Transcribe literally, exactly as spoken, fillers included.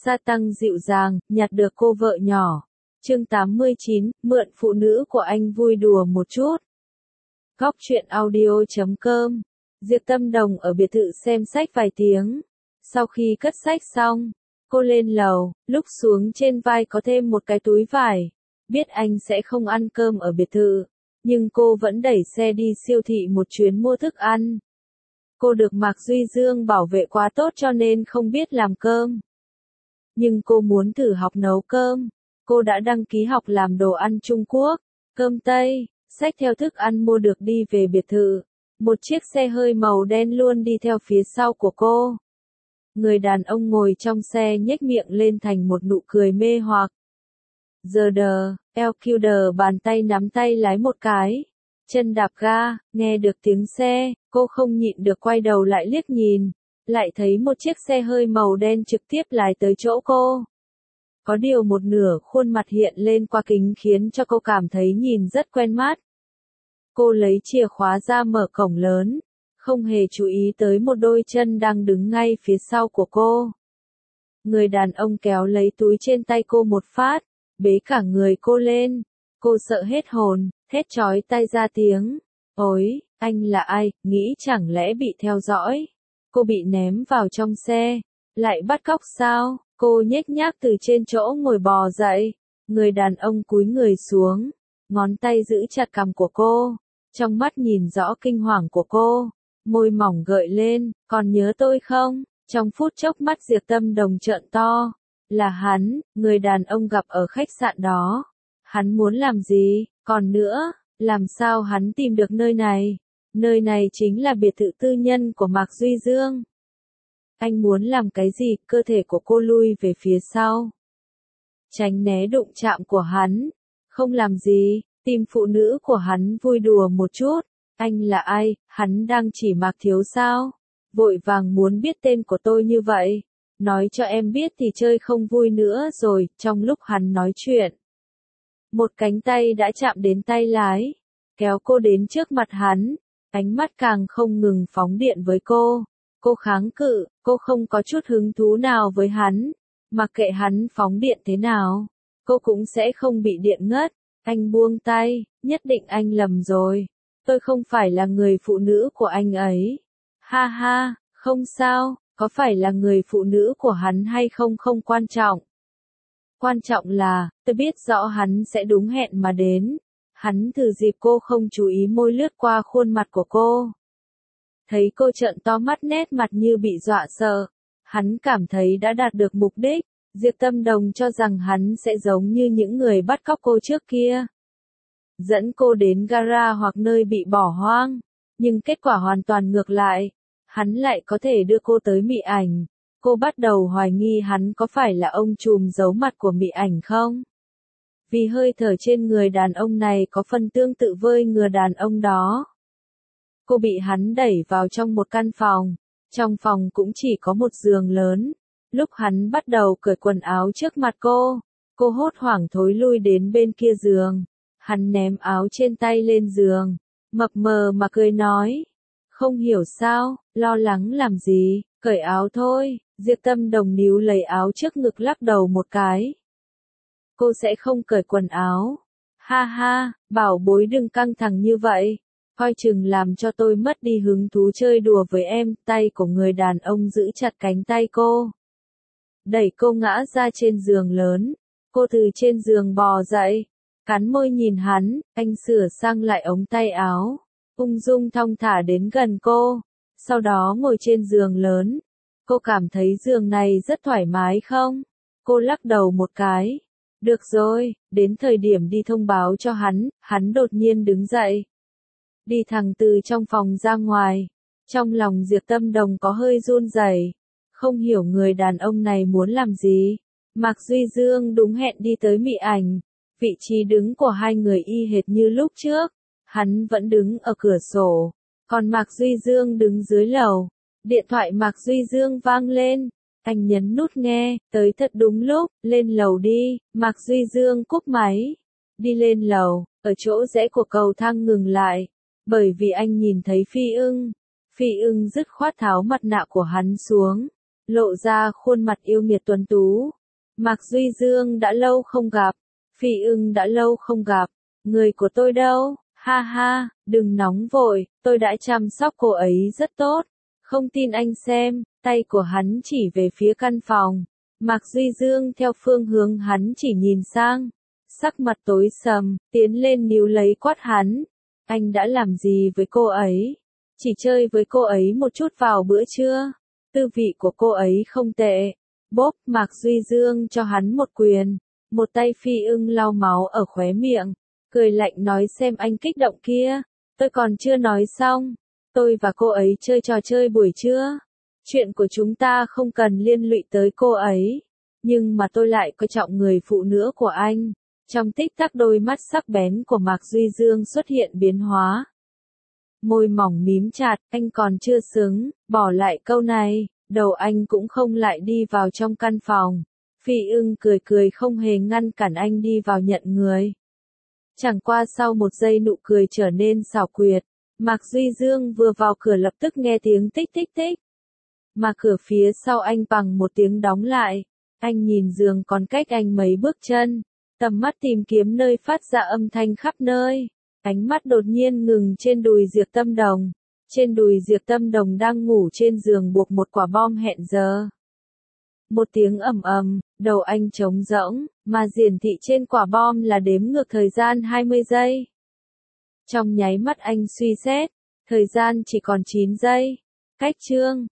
Sa tăng dịu dàng, nhặt được cô vợ nhỏ. Chương tám mươi chín, mượn phụ nữ của anh vui đùa một chút. Góc truyện audio chấm com. Diệp Tâm Đồng ở biệt thự xem sách vài tiếng. Sau khi cất sách xong, cô lên lầu, lúc xuống trên vai có thêm một cái túi vải. Biết anh sẽ không ăn cơm ở biệt thự, nhưng cô vẫn đẩy xe đi siêu thị một chuyến mua thức ăn. Cô được Mạc Duy Dương bảo vệ quá tốt cho nên không biết làm cơm. Nhưng cô muốn thử học nấu cơm. Cô đã đăng ký học làm đồ ăn Trung Quốc, cơm Tây, xách theo thức ăn mua được đi về biệt thự. Một chiếc xe hơi màu đen luôn đi theo phía sau của cô. Người đàn ông ngồi trong xe nhếch miệng lên thành một nụ cười mê hoặc. Giờ đờ, eo kiu đờ bàn tay nắm tay lái một cái. Chân đạp ga, nghe được tiếng xe, cô không nhịn được quay đầu lại liếc nhìn. Lại thấy một chiếc xe hơi màu đen trực tiếp lái tới chỗ cô. Có điều một nửa khuôn mặt hiện lên qua kính khiến cho cô cảm thấy nhìn rất quen mắt. Cô lấy chìa khóa ra mở cổng lớn, không hề chú ý tới một đôi chân đang đứng ngay phía sau của cô. Người đàn ông kéo lấy túi trên tay cô một phát, bế cả người cô lên. Cô sợ hết hồn, thét chói tai ra tiếng. Ôi, anh là ai, nghĩ chẳng lẽ bị theo dõi? Cô bị ném vào trong xe, lại bắt cóc sao? Cô nhếch nhác từ trên chỗ ngồi bò dậy. Người đàn ông cúi người xuống, ngón tay giữ chặt cằm của cô, trong mắt nhìn rõ kinh hoàng của cô, môi mỏng gợi lên, còn nhớ tôi không? Trong phút chốc mắt Diệp Tâm Đồng trợn to, là hắn, người đàn ông gặp ở khách sạn đó. Hắn muốn làm gì? Còn nữa, làm sao hắn tìm được nơi này? Nơi này chính là biệt thự tư nhân của Mạc Duy Dương. Anh muốn làm cái gì? Cơ thể của cô lui về phía sau, tránh né đụng chạm của hắn. Không làm gì, tìm phụ nữ của hắn vui đùa một chút. Anh là ai? Hắn đang chỉ Mạc Thiếu sao? Vội vàng muốn biết tên của tôi như vậy. Nói cho em biết thì chơi không vui nữa rồi. Trong lúc hắn nói chuyện, một cánh tay đã chạm đến tay lái, kéo cô đến trước mặt hắn. Ánh mắt càng không ngừng phóng điện với cô. Cô kháng cự, cô không có chút hứng thú nào với hắn. Mặc kệ hắn phóng điện thế nào, cô cũng sẽ không bị điện ngất. Anh buông tay, nhất định anh lầm rồi. Tôi không phải là người phụ nữ của anh ấy. Ha ha, không sao, có phải là người phụ nữ của hắn hay không không quan trọng. Quan trọng là, tôi biết rõ hắn sẽ đúng hẹn mà đến. Hắn thử dịp cô không chú ý môi lướt qua khuôn mặt của cô. Thấy cô trợn to mắt nét mặt như bị dọa sợ. Hắn cảm thấy đã đạt được mục đích. Diệp Tâm Đồng cho rằng hắn sẽ giống như những người bắt cóc cô trước kia, dẫn cô đến gara hoặc nơi bị bỏ hoang. Nhưng kết quả hoàn toàn ngược lại. Hắn lại có thể đưa cô tới Mị Ảnh. Cô bắt đầu hoài nghi hắn có phải là ông trùm giấu mặt của Mị Ảnh không? Vì hơi thở trên người đàn ông này có phần tương tự với người đàn ông đó. Cô bị hắn đẩy vào trong một căn phòng. Trong phòng cũng chỉ có một giường lớn. Lúc hắn bắt đầu cởi quần áo trước mặt cô, cô hốt hoảng thối lui đến bên kia giường. Hắn ném áo trên tay lên giường, mập mờ mà cười nói. Không hiểu sao, lo lắng làm gì, cởi áo thôi. Diệp Tâm Đồng níu lấy áo trước ngực lắc đầu một cái. Cô sẽ không cởi quần áo. Ha ha, bảo bối đừng căng thẳng như vậy. Coi chừng làm cho tôi mất đi hứng thú chơi đùa với em. Tay của người đàn ông giữ chặt cánh tay cô, đẩy cô ngã ra trên giường lớn. Cô từ trên giường bò dậy, cắn môi nhìn hắn. Anh sửa sang lại ống tay áo, ung dung thong thả đến gần cô, sau đó ngồi trên giường lớn. Cô cảm thấy giường này rất thoải mái không? Cô lắc đầu một cái. Được rồi, đến thời điểm đi thông báo cho hắn. Hắn đột nhiên đứng dậy, đi thẳng từ trong phòng ra ngoài. Trong lòng Diệp Tâm Đồng có hơi run rẩy, không hiểu người đàn ông này muốn làm gì. Mạc Duy Dương đúng hẹn đi tới Mị Ảnh. Vị trí đứng của hai người y hệt như lúc trước. Hắn vẫn đứng ở cửa sổ, còn Mạc Duy Dương đứng dưới lầu. Điện thoại Mạc Duy Dương vang lên. Anh nhấn nút nghe, tới thật đúng lúc, lên lầu đi. Mạc Duy Dương cúp máy, đi lên lầu. Ở chỗ rẽ của cầu thang ngừng lại, bởi vì anh nhìn thấy Phi Ưng. Phi Ưng dứt khoát tháo mặt nạ của hắn xuống, lộ ra khuôn mặt yêu nghiệt tuấn tú. Mạc Duy Dương đã lâu không gặp, Phi Ưng đã lâu không gặp, người của tôi đâu, ha ha, đừng nóng vội, tôi đã chăm sóc cô ấy rất tốt, không tin anh xem, tay của hắn chỉ về phía căn phòng, Mạc Duy Dương theo phương hướng hắn chỉ nhìn sang, sắc mặt tối sầm, tiến lên níu lấy quát hắn, anh đã làm gì với cô ấy, chỉ chơi với cô ấy một chút vào bữa trưa, tư vị của cô ấy không tệ. Bốp, Mạc Duy Dương cho hắn một quyền, một tay Phi Ưng lau máu ở khóe miệng, cười lạnh nói xem anh kích động kia, tôi còn chưa nói xong, tôi và cô ấy chơi trò chơi buổi trưa, chuyện của chúng ta không cần liên lụy tới cô ấy, nhưng mà tôi lại coi trọng người phụ nữ của anh, trong tích tắc đôi mắt sắc bén của Mạc Duy Dương xuất hiện biến hóa. Môi mỏng mím chặt, anh còn chưa xứng, bỏ lại câu này. Đầu anh cũng không lại đi vào trong căn phòng. Phi Ưng cười cười không hề ngăn cản anh đi vào nhận người. Chẳng qua sau một giây nụ cười trở nên xảo quyệt. Mạc Duy Dương vừa vào cửa lập tức nghe tiếng tích tích tích. Mà cửa phía sau anh bằng một tiếng đóng lại. Anh nhìn giường còn cách anh mấy bước chân. Tầm mắt tìm kiếm nơi phát ra âm thanh khắp nơi. Ánh mắt đột nhiên ngừng trên đùi Diệp Tâm Đồng. Trên đùi Diệp Tâm Đồng đang ngủ trên giường buộc một quả bom hẹn giờ. Một tiếng ầm ầm, đầu anh trống rỗng, mà hiển thị trên quả bom là đếm ngược thời gian hai mươi giây. Trong nháy mắt anh suy xét, thời gian chỉ còn chín giây. Cách chương